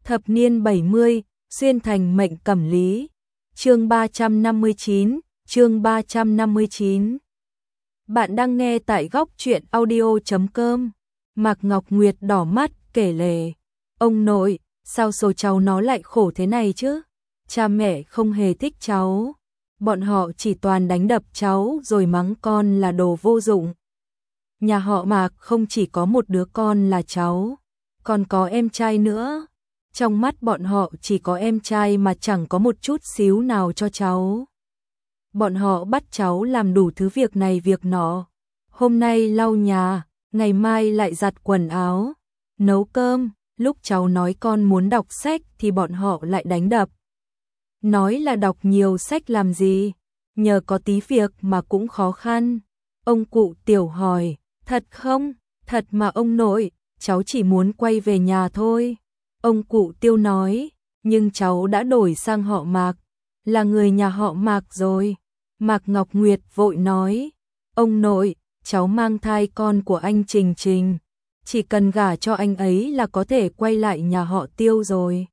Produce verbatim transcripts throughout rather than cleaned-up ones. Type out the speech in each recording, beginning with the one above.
Thập niên bảy mươi, xuyên thành mệnh cẩm lý. Chương ba trăm năm mươi chín, chương ba trăm năm mươi chín. Bạn đang nghe tại góc truyện audio chấm com. Mạc Ngọc Nguyệt đỏ mắt kể lể, ông nội, sao số cháu nó lại khổ thế này chứ? Cha mẹ không hề thích cháu, bọn họ chỉ toàn đánh đập cháu rồi mắng con là đồ vô dụng. Nhà họ Mạc không chỉ có một đứa con là cháu, còn có em trai nữa. Trong mắt bọn họ chỉ có em trai mà chẳng có một chút xíu nào cho cháu. Bọn họ bắt cháu làm đủ thứ việc này việc nọ. Hôm nay lau nhà, ngày mai lại giặt quần áo, nấu cơm. Lúc cháu nói con muốn đọc sách thì bọn họ lại đánh đập. Nói là đọc nhiều sách làm gì, nhờ có tí việc mà cũng khó khăn. Ông cụ Tiểu hỏi, thật không? Thật mà ông nội, cháu chỉ muốn quay về nhà thôi. Ông cụ Tiêu nói, nhưng cháu đã đổi sang họ Mạc, là người nhà họ Mạc rồi. Mạc Ngọc Nguyệt vội nói, ông nội, cháu mang thai con của anh Trình Trình, chỉ cần gả cho anh ấy là có thể quay lại nhà họ Tiêu rồi.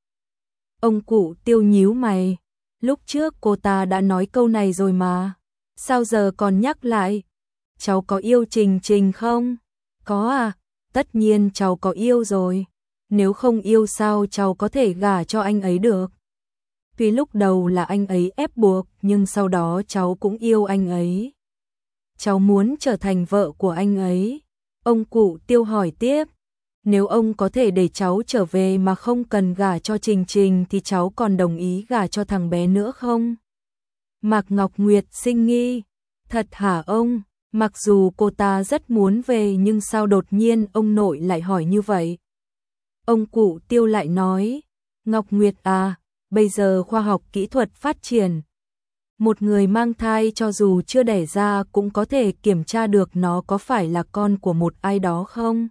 Ông cụ Tiêu nhíu mày, lúc trước cô ta đã nói câu này rồi mà, sao giờ còn nhắc lại? Cháu có yêu Trình Trình không? Có à, tất nhiên cháu có yêu rồi. Nếu không yêu sao cháu có thể gả cho anh ấy được? Tuy lúc đầu là anh ấy ép buộc, nhưng sau đó cháu cũng yêu anh ấy. Cháu muốn trở thành vợ của anh ấy. Ông cụ Tiêu hỏi tiếp, nếu ông có thể để cháu trở về mà không cần gả cho Trình Trình thì cháu còn đồng ý gả cho thằng bé nữa không? Mạc Ngọc Nguyệt sinh nghi, thật hả ông? Mặc dù cô ta rất muốn về nhưng sao đột nhiên ông nội lại hỏi như vậy? Ông cụ Tiêu lại nói, Ngọc Nguyệt à, bây giờ khoa học kỹ thuật phát triển. Một người mang thai cho dù chưa đẻ ra cũng có thể kiểm tra được nó có phải là con của một ai đó không?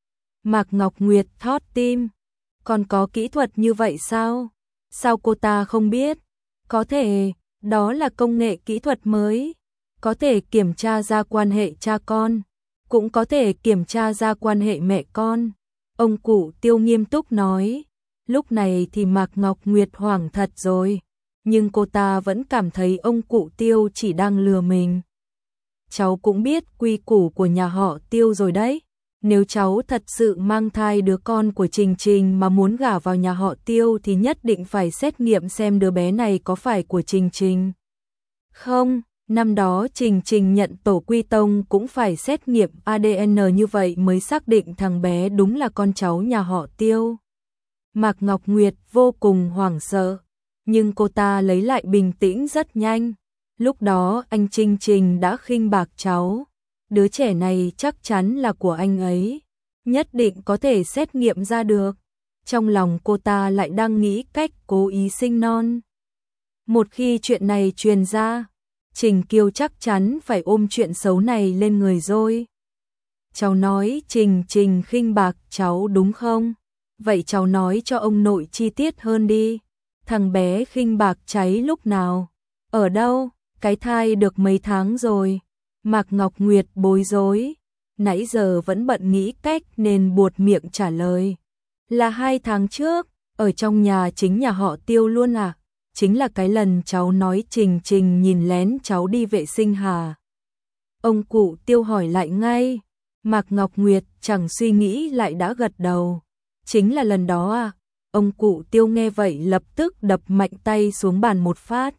Mạc Ngọc Nguyệt thót tim, còn có kỹ thuật như vậy sao? Sao cô ta không biết? Có thể, đó là công nghệ kỹ thuật mới, có thể kiểm tra ra quan hệ cha con, cũng có thể kiểm tra ra quan hệ mẹ con. Ông cụ Tiêu nghiêm túc nói, lúc này thì Mạc Ngọc Nguyệt hoảng thật rồi, nhưng cô ta vẫn cảm thấy ông cụ Tiêu chỉ đang lừa mình. Cháu cũng biết quy củ của nhà họ Tiêu rồi đấy, nếu cháu thật sự mang thai đứa con của Trình Trình mà muốn gả vào nhà họ Tiêu thì nhất định phải xét nghiệm xem đứa bé này có phải của Trình Trình không. Năm đó Trình Trình nhận tổ quy tông cũng phải xét nghiệm a đê en như vậy mới xác định thằng bé đúng là con cháu nhà họ Tiêu. Mạc Ngọc Nguyệt vô cùng hoảng sợ, nhưng cô ta lấy lại bình tĩnh rất nhanh. Lúc đó anh Trình Trình đã khinh bạc cháu, đứa trẻ này chắc chắn là của anh ấy, nhất định có thể xét nghiệm ra được. Trong lòng cô ta lại đang nghĩ cách cố ý sinh non. Một khi chuyện này truyền ra, Trình Kiêu chắc chắn phải ôm chuyện xấu này lên người rồi. Cháu nói Trình Trình khinh bạc cháu đúng không? Vậy cháu nói cho ông nội chi tiết hơn đi. Thằng bé khinh bạc cháy lúc nào? Ở đâu? Cái thai được mấy tháng rồi? Mạc Ngọc Nguyệt bối rối, nãy giờ vẫn bận nghĩ cách nên buột miệng trả lời. Là hai tháng trước, ở trong nhà chính nhà họ Tiêu luôn à? Chính là cái lần cháu nói Trình Trình nhìn lén cháu đi vệ sinh hả? Ông cụ Tiêu hỏi lại ngay. Mạc Ngọc Nguyệt chẳng suy nghĩ lại đã gật đầu. Chính là lần đó à? Ông cụ Tiêu nghe vậy lập tức đập mạnh tay xuống bàn một phát.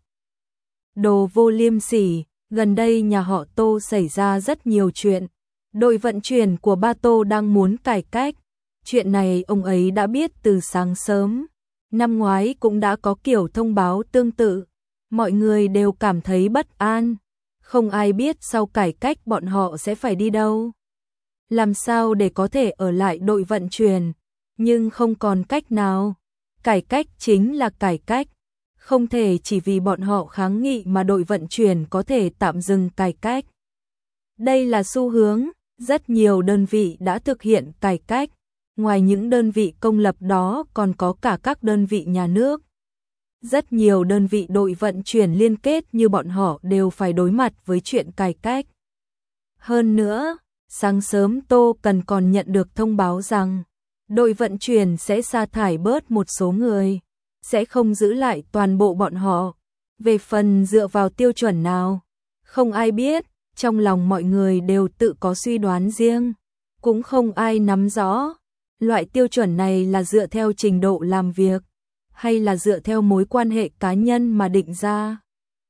Đồ vô liêm sỉ, gần đây nhà họ Tô xảy ra rất nhiều chuyện. Đội vận chuyển của ba Tô đang muốn cải cách. Chuyện này ông ấy đã biết từ sáng sớm. Năm ngoái cũng đã có kiểu thông báo tương tự, mọi người đều cảm thấy bất an, không ai biết sau cải cách bọn họ sẽ phải đi đâu. Làm sao để có thể ở lại đội vận chuyển, nhưng không còn cách nào. Cải cách chính là cải cách, không thể chỉ vì bọn họ kháng nghị mà đội vận chuyển có thể tạm dừng cải cách. Đây là xu hướng, rất nhiều đơn vị đã thực hiện cải cách. Ngoài những đơn vị công lập đó còn có cả các đơn vị nhà nước. Rất nhiều đơn vị đội vận chuyển liên kết như bọn họ đều phải đối mặt với chuyện cải cách. Hơn nữa, sáng sớm Tô Cần còn nhận được thông báo rằng đội vận chuyển sẽ sa thải bớt một số người, sẽ không giữ lại toàn bộ bọn họ. Về phần dựa vào tiêu chuẩn nào, không ai biết, trong lòng mọi người đều tự có suy đoán riêng, cũng không ai nắm rõ. Loại tiêu chuẩn này là dựa theo trình độ làm việc, hay là dựa theo mối quan hệ cá nhân mà định ra.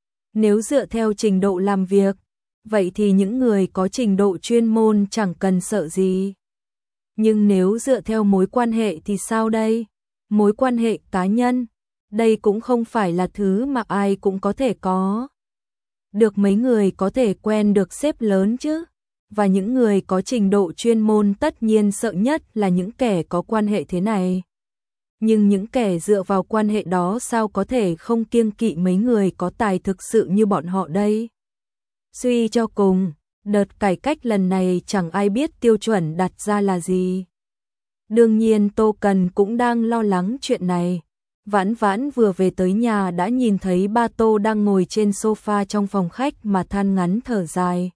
Nếu dựa theo trình độ làm việc, vậy thì những người có trình độ chuyên môn chẳng cần sợ gì. Nhưng nếu dựa theo mối quan hệ thì sao đây? Mối quan hệ cá nhân, đây cũng không phải là thứ mà ai cũng có thể có. Được mấy người có thể quen được sếp lớn chứ. Và những người có trình độ chuyên môn tất nhiên sợ nhất là những kẻ có quan hệ thế này. Nhưng những kẻ dựa vào quan hệ đó sao có thể không kiêng kỵ mấy người có tài thực sự như bọn họ đây? Suy cho cùng, đợt cải cách lần này chẳng ai biết tiêu chuẩn đặt ra là gì. Đương nhiên Tô Cần cũng đang lo lắng chuyện này. Vãn Vãn vừa về tới nhà đã nhìn thấy ba Tô đang ngồi trên sofa trong phòng khách mà than ngắn thở dài.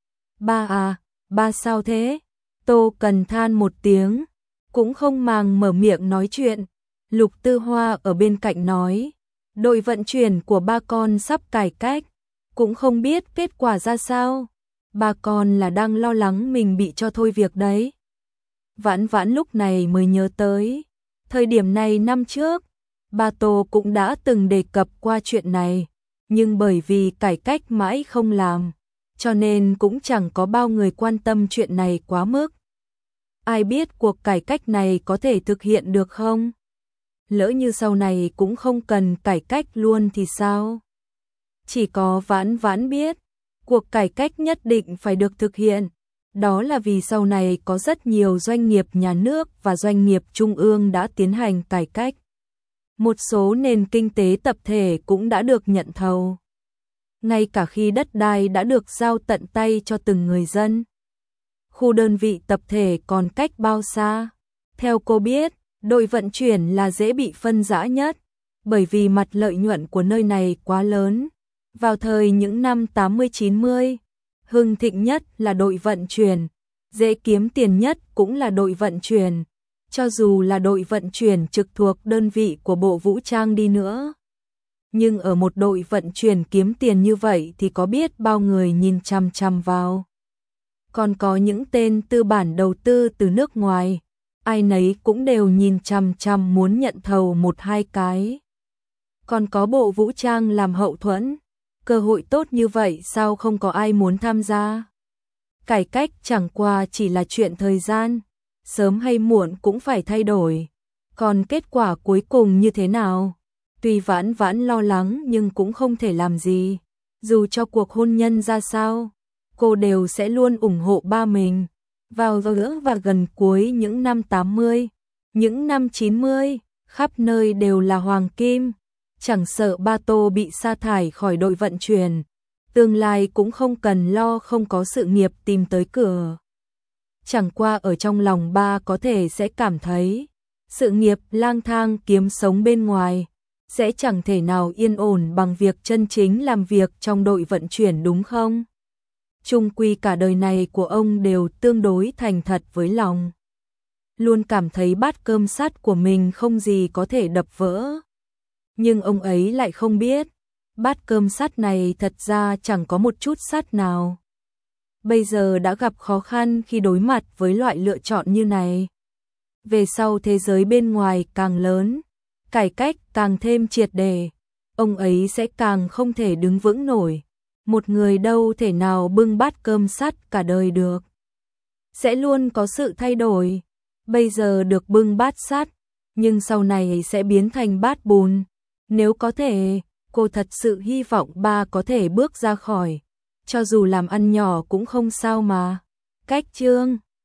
Ba à, ba sao thế? Tô Cần than một tiếng, cũng không màng mở miệng nói chuyện. Lục Tư Hoa ở bên cạnh nói, đội vận chuyển của ba con sắp cải cách, cũng không biết kết quả ra sao. Ba con là đang lo lắng mình bị cho thôi việc đấy. Vãn Vãn lúc này mới nhớ tới, thời điểm này năm trước, ba Tô cũng đã từng đề cập qua chuyện này, nhưng bởi vì cải cách mãi không làm, cho nên cũng chẳng có bao người quan tâm chuyện này quá mức. Ai biết cuộc cải cách này có thể thực hiện được không? Lỡ như sau này cũng không cần cải cách luôn thì sao? Chỉ có Vãn Vãn biết, cuộc cải cách nhất định phải được thực hiện. Đó là vì sau này có rất nhiều doanh nghiệp nhà nước và doanh nghiệp trung ương đã tiến hành cải cách. Một số nền kinh tế tập thể cũng đã được nhận thầu. Ngay cả khi đất đai đã được giao tận tay cho từng người dân. Khu đơn vị tập thể còn cách bao xa? Theo cô biết, đội vận chuyển là dễ bị phân rã nhất, bởi vì mặt lợi nhuận của nơi này quá lớn. Vào thời những năm tám mươi chín mươi, hưng thịnh nhất là đội vận chuyển, dễ kiếm tiền nhất cũng là đội vận chuyển, cho dù là đội vận chuyển trực thuộc đơn vị của Bộ Vũ trang đi nữa. Nhưng ở một đội vận chuyển kiếm tiền như vậy thì có biết bao người nhìn chằm chằm vào. Còn có những tên tư bản đầu tư từ nước ngoài, ai nấy cũng đều nhìn chằm chằm muốn nhận thầu một hai cái. Còn có Bộ Vũ trang làm hậu thuẫn, cơ hội tốt như vậy sao không có ai muốn tham gia? Cải cách chẳng qua chỉ là chuyện thời gian, sớm hay muộn cũng phải thay đổi. Còn kết quả cuối cùng như thế nào? Tuy Vãn Vãn lo lắng nhưng cũng không thể làm gì. Dù cho cuộc hôn nhân ra sao, cô đều sẽ luôn ủng hộ ba mình. Vào giữa và gần cuối những năm tám mươi, những năm chín mươi, khắp nơi đều là hoàng kim. Chẳng sợ ba Tô bị sa thải khỏi đội vận chuyển, tương lai cũng không cần lo không có sự nghiệp tìm tới cửa. Chẳng qua ở trong lòng ba có thể sẽ cảm thấy, sự nghiệp lang thang kiếm sống bên ngoài, sẽ chẳng thể nào yên ổn bằng việc chân chính làm việc trong đội vận chuyển đúng không? Chung quy cả đời này của ông đều tương đối thành thật với lòng. Luôn cảm thấy bát cơm sắt của mình không gì có thể đập vỡ. Nhưng ông ấy lại không biết, bát cơm sắt này thật ra chẳng có một chút sắt nào. Bây giờ đã gặp khó khăn khi đối mặt với loại lựa chọn như này. Về sau thế giới bên ngoài càng lớn, cải cách càng thêm triệt để, ông ấy sẽ càng không thể đứng vững nổi. Một người đâu thể nào bưng bát cơm sắt cả đời được. Sẽ luôn có sự thay đổi. Bây giờ được bưng bát sắt, nhưng sau này sẽ biến thành bát bùn. Nếu có thể, cô thật sự hy vọng ba có thể bước ra khỏi. Cho dù làm ăn nhỏ cũng không sao mà. Cách chương